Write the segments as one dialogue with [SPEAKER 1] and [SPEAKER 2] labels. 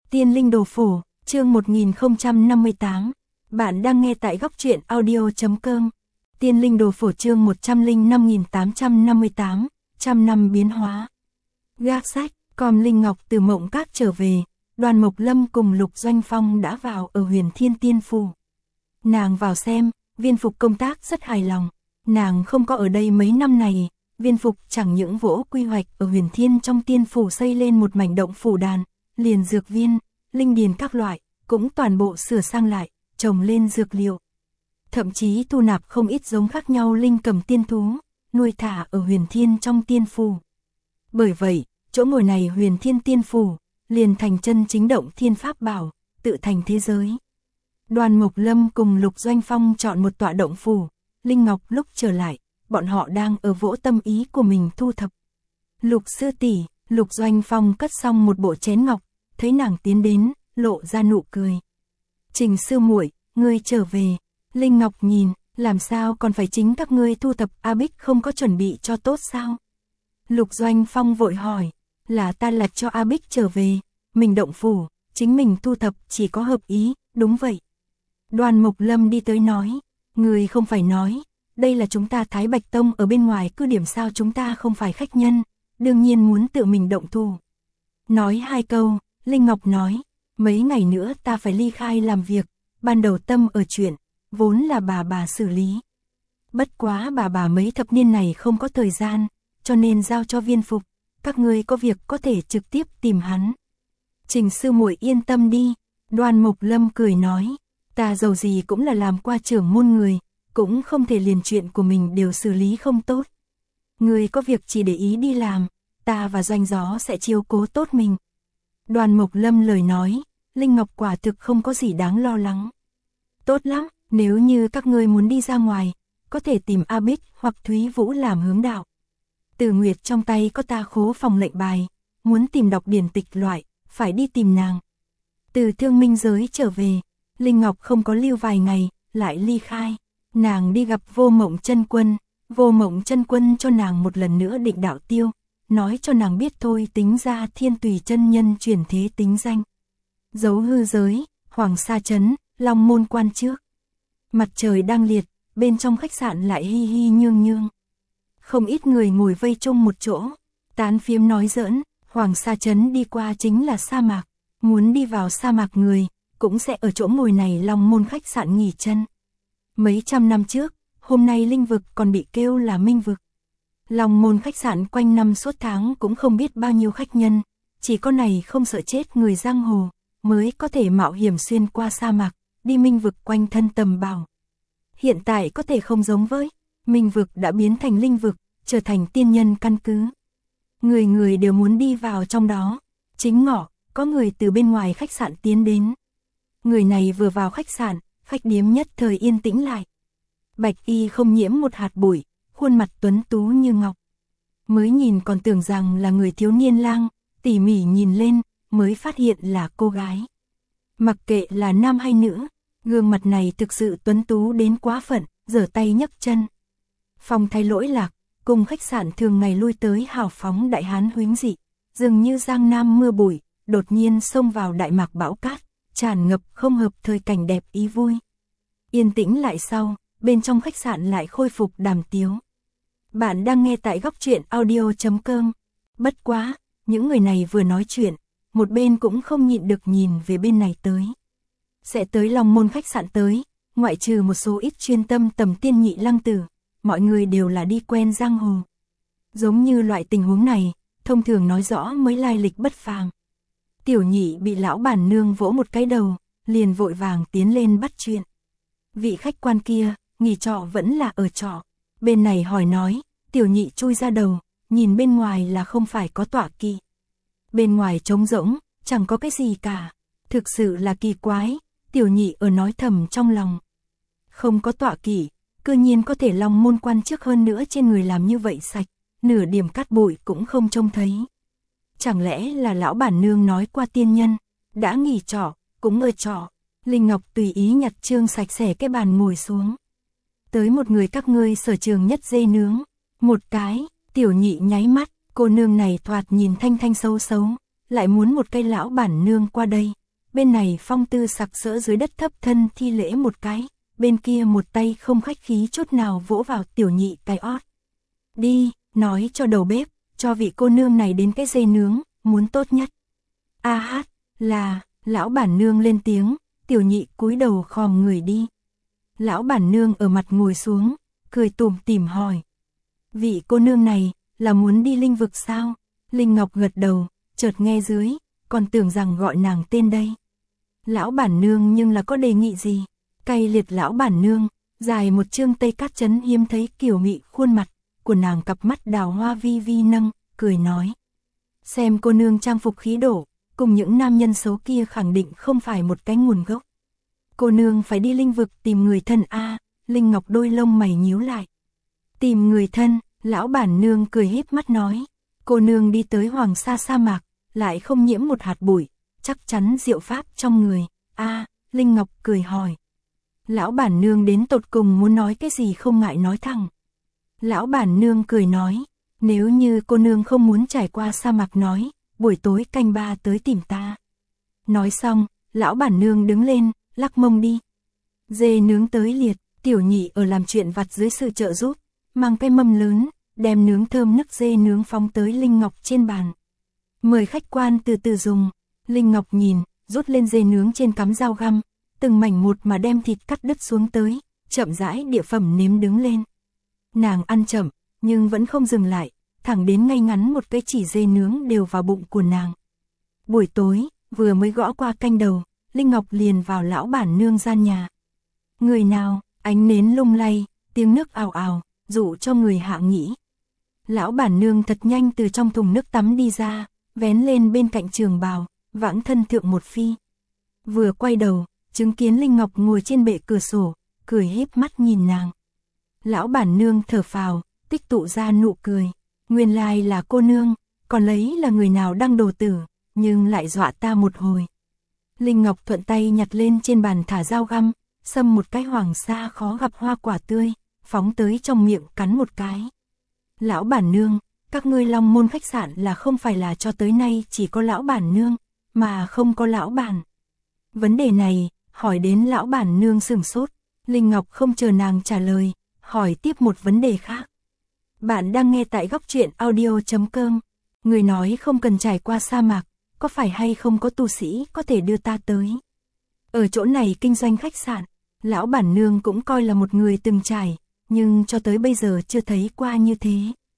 [SPEAKER 1] Tiên Linh Đồ Phổ, chương 1058. Bạn đang nghe tại góc truyện audio.com. Tiên Linh Đồ Phổ chương 105.858, trăm năm biến hóa. Gác sách, com Linh Ngọc từ Mộng Các trở về, Đoàn Mộc Lâm cùng Lục Doanh Phong đã vào ở Huyền Thiên Tiên Phủ. Nàng vào xem, Viên Phục công tác rất hài lòng. Nàng không có ở đây mấy năm này, Viên Phục chẳng những vỗ quy hoạch ở Huyền Thiên trong tiên phủ xây lên một mảnh động phủ đàn, liền dược viên, linh điền các loại, cũng toàn bộ sửa sang lại, trồng lên dược liệu. Thậm chí thu nạp không ít giống khác nhau linh cầm tiên thú, nuôi thả ở Huyền Thiên trong tiên phủ. Bởi vậy, chỗ ngồi này Huyền Thiên tiên phủ, liền thành chân chính động thiên pháp bảo, tự thành thế giới. Đoàn Mộc Lâm cùng Lục Doanh Phong chọn một tọa động phủ, Linh Ngọc lúc trở lại, bọn họ đang ở vỗ tâm ý của mình thu thập. Lục sư tỷ, Lục Doanh Phong cất xong một bộ chén ngọc, thấy nàng tiến đến, lộ ra nụ cười. Trình sư muội, ngươi trở về. Linh Ngọc nhìn, làm sao còn phải chính các ngươi thu thập, A Bích không có chuẩn bị cho tốt sao? Lục Doanh Phong vội hỏi, là ta lạch cho A Bích trở về, mình động phủ, chính mình thu thập chỉ có hợp ý, đúng vậy. Đoàn Mộc Lâm đi tới nói, người không phải nói, đây là chúng ta Thái Bạch Tông ở bên ngoài cứ điểm, sao chúng ta không phải khách nhân, đương nhiên muốn tự mình động thủ. Nói hai câu, Linh Ngọc nói, mấy ngày nữa ta phải ly khai làm việc, ban đầu tâm ở chuyện, vốn là bà xử lý. Bất quá bà mấy thập niên này không có thời gian, cho nên giao cho Viên Phục, các ngươi có việc có thể trực tiếp tìm hắn. Trình sư muội yên tâm đi, Đoàn Mộc Lâm cười nói, ta dầu gì cũng là làm qua trưởng môn người, cũng không thể liền chuyện của mình đều xử lý không tốt. Người có việc chỉ để ý đi làm, ta và Doanh Gió sẽ chiếu cố tốt mình. Đoàn Mộc Lâm lời nói, Linh Ngọc quả thực không có gì đáng lo lắng. Tốt lắm, nếu như các ngươi muốn đi ra ngoài, có thể tìm A Bích hoặc Thúy Vũ làm hướng đạo. Từ Nguyệt trong tay có ta khố phòng lệnh bài, muốn tìm đọc điển tịch loại, phải đi tìm nàng. Từ Thương Minh giới trở về, Linh Ngọc không có lưu vài ngày, lại ly khai. Nàng đi gặp Vô Mộng Chân Quân, Vô Mộng Chân Quân cho nàng một lần nữa định đạo tiêu, nói cho nàng biết thôi tính ra Thiên Tùy chân nhân chuyển thế tính danh. Dấu hư giới, Hoàng Sa Trấn, Long Môn Quan trước. Mặt trời đang liệt, bên trong khách sạn lại hi hi nhương nhương. Không ít người ngồi vây chung một chỗ, tán phiếm nói giỡn, Hoàng Sa Trấn đi qua chính là sa mạc, muốn đi vào sa mạc người, cũng sẽ ở chỗ ngồi này Long Môn khách sạn nghỉ chân. Mấy trăm năm trước, hôm nay linh vực còn bị kêu là minh vực. Long Môn khách sạn quanh năm suốt tháng cũng không biết bao nhiêu khách nhân, chỉ có này không sợ chết người giang hồ, mới có thể mạo hiểm xuyên qua sa mạc, đi minh vực quanh thân tầm bảo. Hiện tại có thể không giống với, minh vực đã biến thành linh vực, trở thành tiên nhân căn cứ. Người người đều muốn đi vào trong đó, chính ngọ, có người từ bên ngoài khách sạn tiến đến. Người này vừa vào khách sạn, khách điếm nhất thời yên tĩnh lại. Bạch y không nhiễm một hạt bụi, khuôn mặt tuấn tú như ngọc. Mới nhìn còn tưởng rằng là người thiếu niên lang, tỉ mỉ nhìn lên, mới phát hiện là cô gái. Mặc kệ là nam hay nữ, gương mặt này thực sự tuấn tú đến quá phận, giở tay nhấc chân. Phong thay lỗi lạc, cùng khách sạn thường ngày lui tới hào phóng đại hán huống dị, dường như giang nam mưa bụi, đột nhiên xông vào đại mạc bão cát, tràn ngập không hợp thời cảnh đẹp ý vui. Yên tĩnh lại sau, bên trong khách sạn lại khôi phục đàm tiếu. Bạn đang nghe tại góc truyện audio.com. Bất quá, những người này vừa nói chuyện, một bên cũng không nhịn được nhìn về bên này tới. Sẽ tới Long Môn khách sạn tới, ngoại trừ một số ít chuyên tâm tầm tiên nhị lăng tử, mọi người đều là đi quen giang hồ. Giống như loại tình huống này, thông thường nói rõ mới lai lịch bất phàm. Tiểu nhị bị lão bản nương vỗ một cái đầu, liền vội vàng tiến lên bắt chuyện. Vị khách quan kia, nghỉ trọ vẫn là ở trọ. Bên này hỏi nói, tiểu nhị chui ra đầu, nhìn bên ngoài là không phải có tọa kỵ. Bên ngoài trống rỗng, chẳng có cái gì cả. Thực sự là kỳ quái, tiểu nhị ở nói thầm trong lòng. Không có tọa kỵ, cư nhiên có thể Long Môn Quan trước, hơn nữa trên người làm như vậy sạch, nửa điểm cát bụi cũng không trông thấy. Chẳng lẽ là lão bản nương nói qua tiên nhân, đã nghỉ trọ, cũng ở trọ. Linh Ngọc tùy ý nhặt trương sạch sẽ cái bàn ngồi xuống. Tới một người các ngươi sở trường nhất dê nướng. Một cái, tiểu nhị nháy mắt, cô nương này thoạt nhìn thanh thanh xấu xấu, lại muốn một cây lão bản nương qua đây. Bên này Phong Tư sặc sỡ dưới đất thấp thân thi lễ một cái, bên kia một tay không khách khí chút nào vỗ vào Tiểu Nhị cái ót. Đi, nói cho đầu bếp, cho vị cô nương này đến cái dê nướng, muốn tốt nhất. A hát, là, lão bản nương lên tiếng, Tiểu Nhị cúi đầu khom người đi. Lão bản nương ở mặt ngồi xuống, cười tủm tỉm hỏi. Vị cô nương này, là muốn đi linh vực sao? Linh Ngọc gật đầu, chợt nghe dưới, còn tưởng rằng gọi nàng tên đây. Lão bản nương nhưng là có đề nghị gì? Cay liệt lão bản nương, dài một chương tây cát chấn hiếm thấy kiểu mị khuôn mặt, của nàng cặp mắt đào hoa vi vi nâng, cười nói. Xem cô nương trang phục khí độ, cùng những nam nhân xấu kia khẳng định không phải một cái nguồn gốc. Cô nương phải đi linh vực tìm người thân a. Linh Ngọc đôi lông mày nhíu lại. Tìm người thân, lão bản nương cười híp mắt nói. Cô nương đi tới Hoàng Sa sa mạc, lại không nhiễm một hạt bụi, chắc chắn diệu pháp trong người. A, Linh Ngọc cười hỏi. Lão bản nương đến tột cùng muốn nói cái gì không ngại nói thẳng. Lão bản nương cười nói, nếu như cô nương không muốn trải qua sa mạc nói, buổi tối canh 3 tới tìm ta. Nói xong, lão bản nương đứng lên, lắc mông đi. Dê nướng tới liệt, Tiểu Nhị ở làm chuyện vặt dưới sự trợ giúp, mang cái mâm lớn, đem nướng thơm nức dê nướng phóng tới Linh Ngọc trên bàn. Mời khách quan từ từ dùng. Linh Ngọc nhìn, rút lên dê nướng trên cắm dao găm, từng mảnh một mà đem thịt cắt đứt xuống tới, chậm rãi địa phẩm nếm đứng lên. Nàng ăn chậm, nhưng vẫn không dừng lại, thẳng đến ngay ngắn một cái chỉ dê nướng đều vào bụng của nàng. Buổi tối, vừa mới gõ qua canh đầu, Linh Ngọc liền vào lão bản nương gian nhà. Người nào, ánh nến lung lay, tiếng nước ào ào, dụ cho người hạ nghỉ. Lão bản nương thật nhanh từ trong thùng nước tắm đi ra, vén lên bên cạnh trường bào, vãng thân thượng một phi. Vừa quay đầu, chứng kiến Linh Ngọc ngồi trên bệ cửa sổ, cười híp mắt nhìn nàng. Lão bản nương thở phào, tích tụ ra nụ cười. Nguyên lai là cô nương, còn lấy là người nào đang đồ tử, nhưng lại dọa ta một hồi. Linh Ngọc thuận tay nhặt lên trên bàn thả dao găm, xâm một cái Hoàng Sa khó gặp hoa quả tươi, phóng tới trong miệng cắn một cái. Lão bản nương, các ngươi Long Môn khách sạn là không phải là cho tới nay chỉ có lão bản nương, mà không có lão bản. Vấn đề này, hỏi đến lão bản nương sửng sốt, Linh Ngọc không chờ nàng trả lời, hỏi tiếp một vấn đề khác. Bạn đang nghe tại góc truyện audio.com, người nói không cần trải qua sa mạc, có phải hay không có tu sĩ có thể đưa ta tới. Ở chỗ này kinh doanh khách sạn, lão bản nương cũng coi là một người từng trải, nhưng cho tới bây giờ chưa thấy qua như thế.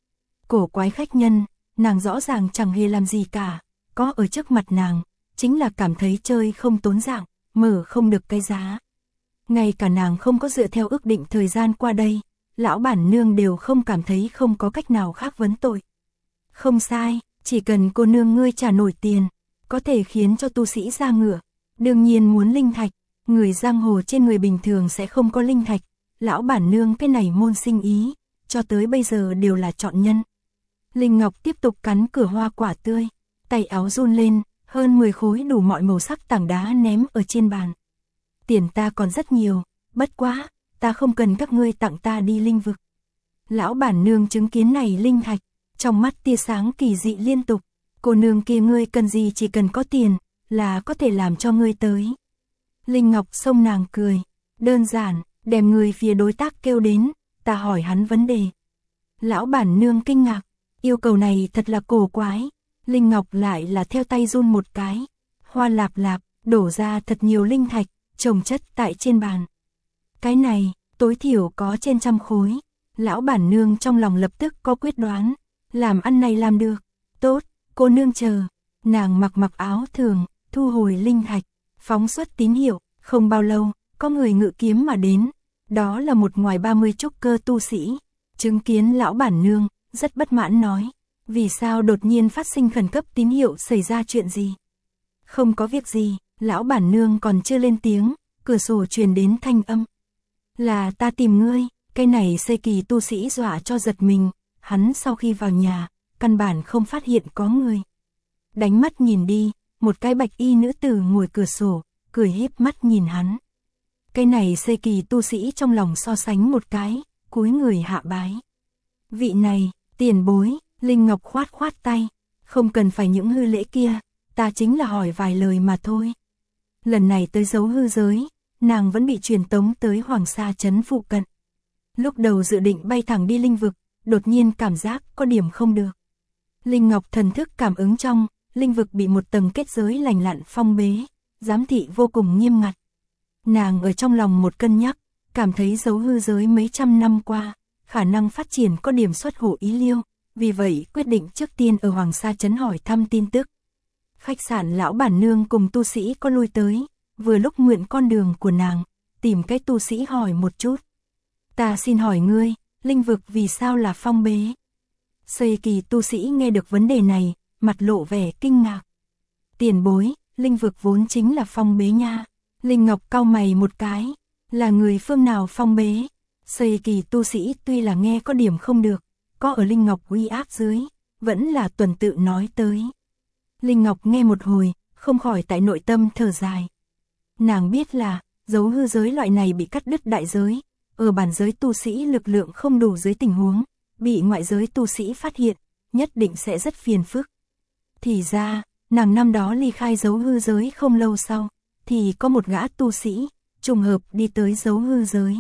[SPEAKER 1] Cổ quái khách nhân, nàng rõ ràng chẳng hề làm gì cả, có ở trước mặt nàng, chính là cảm thấy chơi không tốn dạng, mở không được cái giá. Ngay cả nàng không có dựa theo ước định thời gian qua đây, lão bản nương đều không cảm thấy không có cách nào khác vấn tội. Không sai, chỉ cần cô nương ngươi trả nổi tiền, có thể khiến cho tu sĩ ra ngựa. Đương nhiên muốn linh thạch, người giang hồ trên người bình thường sẽ không có linh thạch. Lão bản nương cái này môn sinh ý, cho tới bây giờ đều là chọn nhân. Linh Ngọc tiếp tục cắn cửa hoa quả tươi, tay áo run lên, hơn 10 khối đủ mọi màu sắc tảng đá ném ở trên bàn. Tiền ta còn rất nhiều, bất quá, ta không cần các ngươi tặng ta đi linh vực. Lão bản nương chứng kiến này linh thạch, trong mắt tia sáng kỳ dị liên tục. Cô nương kia ngươi cần gì chỉ cần có tiền, là có thể làm cho ngươi tới. Linh Ngọc xông nàng cười, đơn giản, đem người phía đối tác kêu đến, ta hỏi hắn vấn đề. Lão bản nương kinh ngạc, yêu cầu này thật là cổ quái. Linh Ngọc lại là theo tay run một cái, hoa lạp lạp, đổ ra thật nhiều linh thạch, chồng chất tại trên bàn. Cái này, tối thiểu có trên 100 khối. Lão bản nương trong lòng lập tức có quyết đoán, làm ăn này làm được, tốt, cô nương chờ. Nàng mặc áo thường, thu hồi linh thạch, phóng xuất tín hiệu, không bao lâu, có người ngự kiếm mà đến, đó là một ngoài 30 trúc cơ tu sĩ. Chứng kiến lão bản nương, rất bất mãn nói, vì sao đột nhiên phát sinh khẩn cấp tín hiệu, xảy ra chuyện gì? Không có việc gì, lão bản nương còn chưa lên tiếng, cửa sổ truyền đến thanh âm. Là ta tìm ngươi, cái này Sê Kỳ tu sĩ dọa cho giật mình, hắn sau khi vào nhà, căn bản không phát hiện có người. Đánh mắt nhìn đi, một cái bạch y nữ tử ngồi cửa sổ, cười híp mắt nhìn hắn. Cái này Sê Kỳ tu sĩ trong lòng so sánh một cái, cúi người hạ bái. Vị này, tiền bối, Linh Ngọc khoát tay, không cần phải những hư lễ kia, ta chính là hỏi vài lời mà thôi. Lần này tới dấu hư giới, nàng vẫn bị truyền tống tới Hoàng Sa Trấn phụ cận. Lúc đầu dự định bay thẳng đi linh vực, đột nhiên cảm giác có điểm không được. Linh Ngọc thần thức cảm ứng trong, linh vực bị một tầng kết giới lành lặn phong bế, giám thị vô cùng nghiêm ngặt. Nàng ở trong lòng một cân nhắc, cảm thấy dấu hư giới mấy trăm năm qua, khả năng phát triển có điểm xuất hồ ý liêu, vì vậy quyết định trước tiên ở Hoàng Sa Trấn hỏi thăm tin tức. Khách sạn lão bản nương cùng tu sĩ có lui tới, vừa lúc nguyện con đường của nàng, tìm cái tu sĩ hỏi một chút. Ta xin hỏi ngươi, linh vực vì sao là phong bế? Xây Kỳ tu sĩ nghe được vấn đề này, mặt lộ vẻ kinh ngạc. Tiền bối, linh vực vốn chính là phong bế nha. Linh Ngọc cau mày một cái, là người phương nào phong bế? Xây Kỳ tu sĩ tuy là nghe có điểm không được, có ở Linh Ngọc uy áp dưới, vẫn là tuần tự nói tới. Linh Ngọc nghe một hồi, không khỏi tại nội tâm thở dài. Nàng biết là, dấu hư giới loại này bị cắt đứt đại giới, ở bản giới tu sĩ lực lượng không đủ dưới tình huống, bị ngoại giới tu sĩ phát hiện, nhất định sẽ rất phiền phức. Thì ra, nàng năm đó ly khai dấu hư giới không lâu sau, thì có một gã tu sĩ, trùng hợp đi tới dấu hư giới.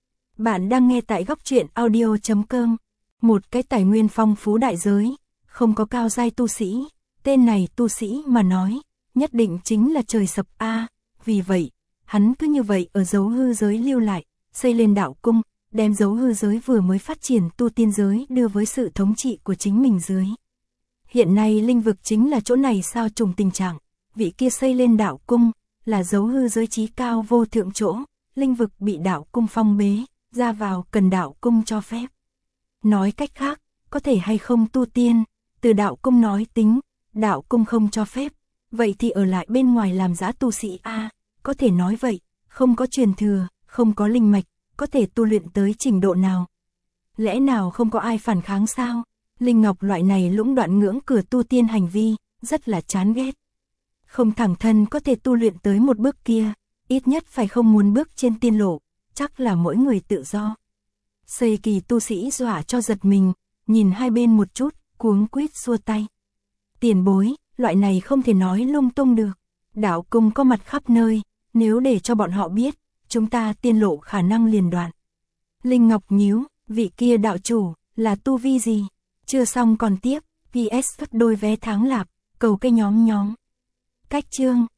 [SPEAKER 1] Bạn đang nghe tại góc truyện audio.com, một cái tài nguyên phong phú đại giới, không có cao giai tu sĩ, tên này tu sĩ mà nói, nhất định chính là trời sập A, vì vậy, hắn cứ như vậy ở dấu hư giới lưu lại, xây lên đạo cung, đem dấu hư giới vừa mới phát triển tu tiên giới đưa với sự thống trị của chính mình dưới. Hiện nay linh vực chính là chỗ này sao trùng tình trạng, vị kia xây lên đạo cung, là dấu hư giới trí cao vô thượng chỗ, linh vực bị đạo cung phong bế, ra vào cần đạo cung cho phép. Nói cách khác, có thể hay không tu tiên, từ đạo cung nói tính, đạo cung không cho phép, vậy thì ở lại bên ngoài làm giã tu sĩ A, có thể nói vậy, không có truyền thừa, không có linh mạch, có thể tu luyện tới trình độ nào. Lẽ nào không có ai phản kháng sao? Linh Ngọc loại này lũng đoạn ngưỡng cửa tu tiên hành vi, rất là chán ghét. Không thẳng thân có thể tu luyện tới một bước kia, ít nhất phải không muốn bước trên tiên lộ, chắc là mỗi người tự do. Xây Kỳ tu sĩ dọa cho giật mình, nhìn hai bên một chút, cuống quýt xua tay. Tiền bối, loại này không thể nói lung tung được. Đạo cung có mặt khắp nơi, nếu để cho bọn họ biết, chúng ta tiên lộ khả năng liền đoạn. Linh Ngọc nhíu, vị kia đạo chủ, là tu vi gì? Chưa xong còn tiếp, PS gấp đôi vé tháng lạp, cầu cái nhóm. Cách chương